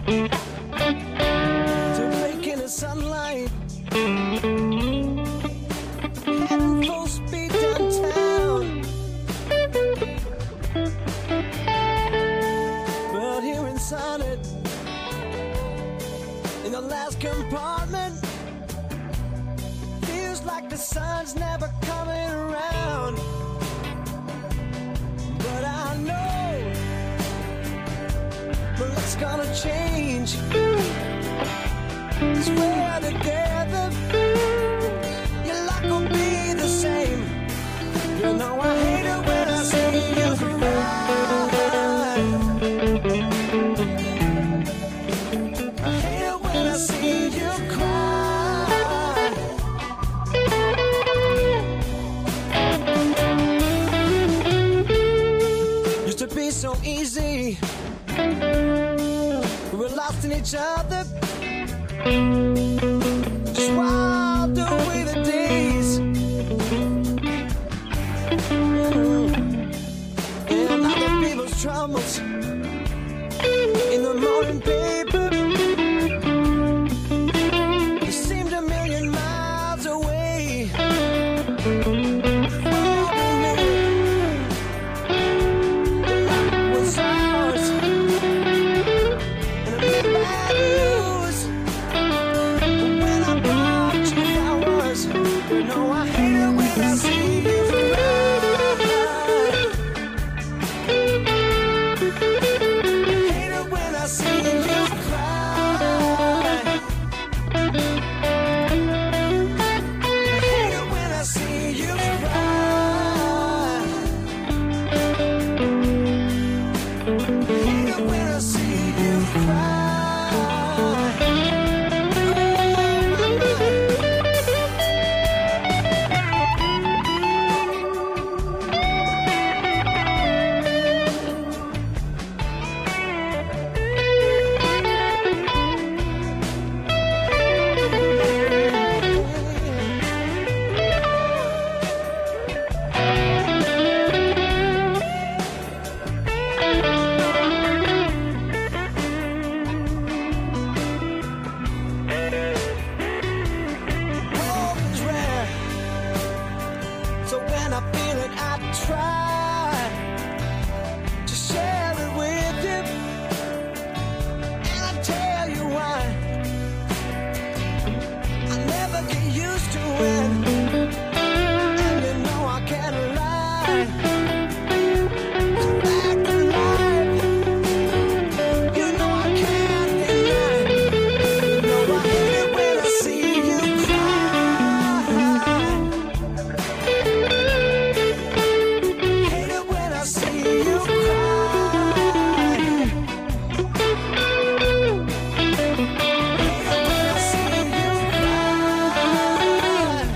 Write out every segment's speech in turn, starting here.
to break in the sunlight, heading full speed downtown. But here inside it, in the last compartment, feels like the sun's never coming around. But I know the look's gonna change. Swear together, your luck will be the same. You know I hate it when I see you cry. I hate it when I see you cry. Used to be so easy. We were lost in each other. Just wild away the days. And other people's troubles in the morning paper. You seemed a million miles away from me. Luck was ours, and it made bad news. When I brought you flowers, you know I hate it when I see you cry. Hate it when I see you cry. Hate it when I see you cry. Hate it when I see you cry. Hope is rare, so when I feel it, I try to share it with you, and I tell you why. I never get used to it, and you know I can't lie. It's back to life, you know I can't deny. You know I hate it when I see you cry. Hate it when I see you cry. Hate it when I see you cry.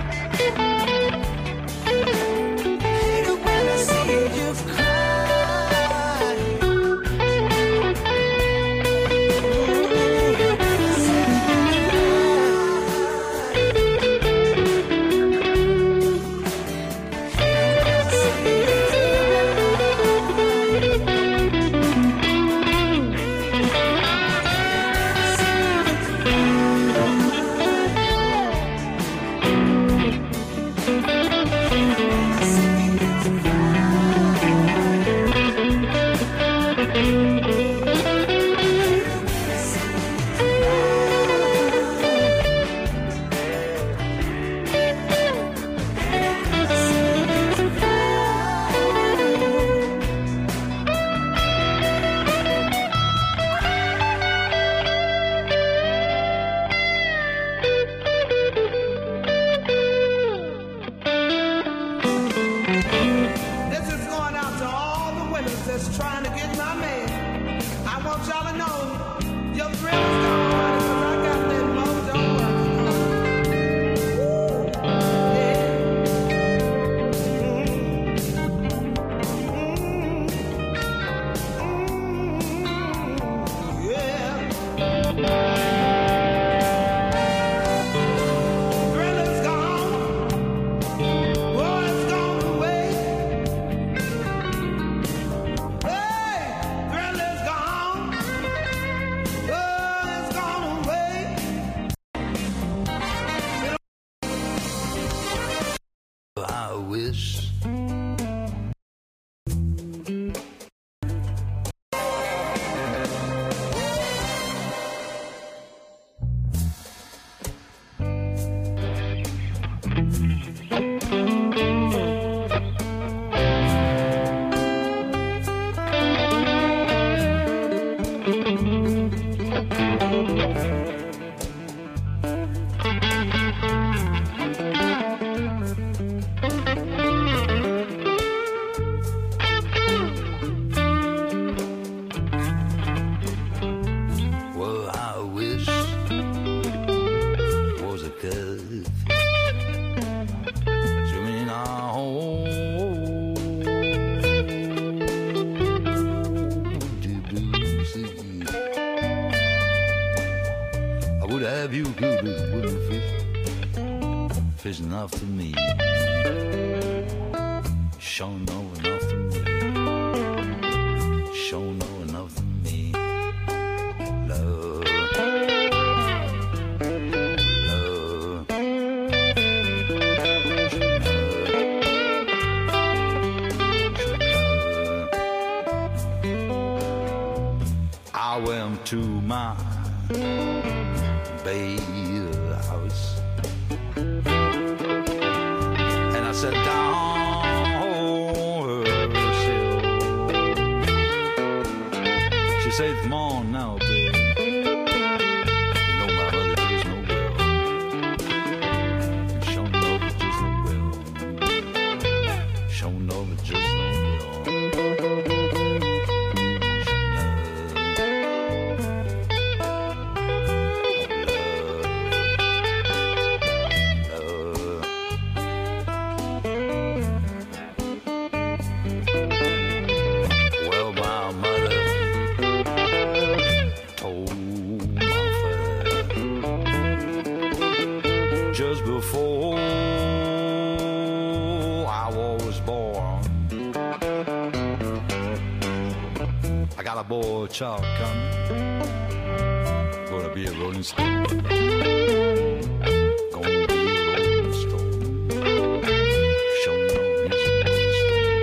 Hate it when I see you cry. This is going out to all the winners that's trying to get my man. I want y'all to know your thrill is gone, honey, 'cause I got that mojo working. Yeah. Yeah. Thrill is gone. War is gone away. Hey, thrill is gone. is enough for me. Sure know enough for me. Sure know enough for me. Love. Love. I went to my baby house and I sat down her sill. She said, come on now, babe. You know my mother just no well. Sure know it just no well. Sure know it just no well. Just before I was born, I got a boy child coming, gonna be a rolling stone, gonna be a rolling stone. Show no he's a rolling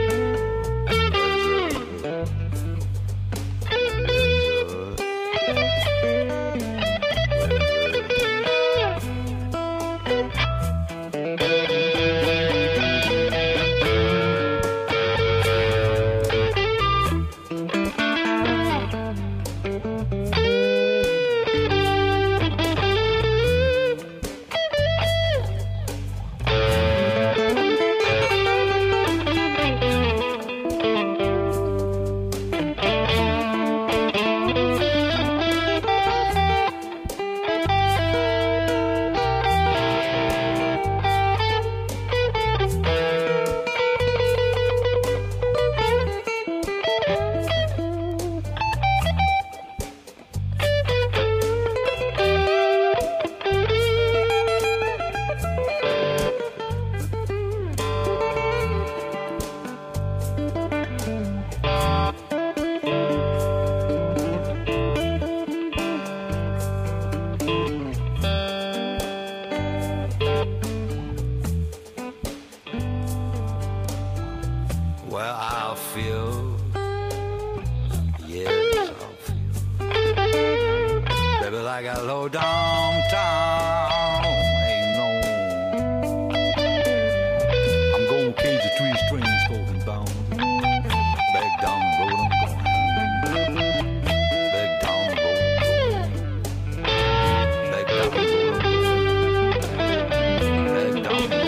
well, I feel, yes, I feel, baby, like a low downtown, ain't no, I'm gonna cage the 3-string spoken bound, back down the road I'm going, back down the road I'm going, back down the road I'm going, back down the road.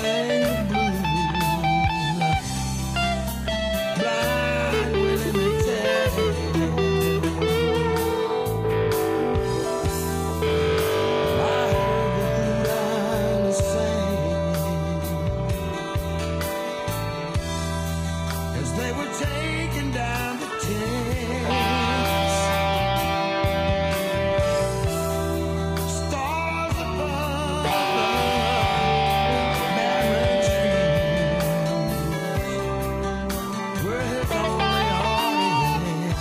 sang the blues. Blind Willie McTagg. I heard the Blue Islanders sing as they were taking down the tents. Stars above the barren trees were his only audience.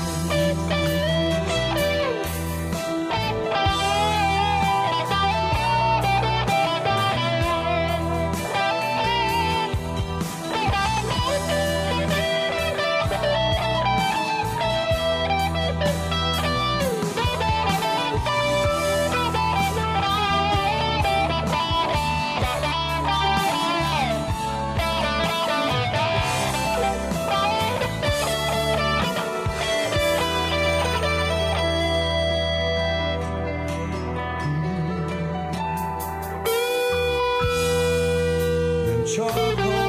Them charcoal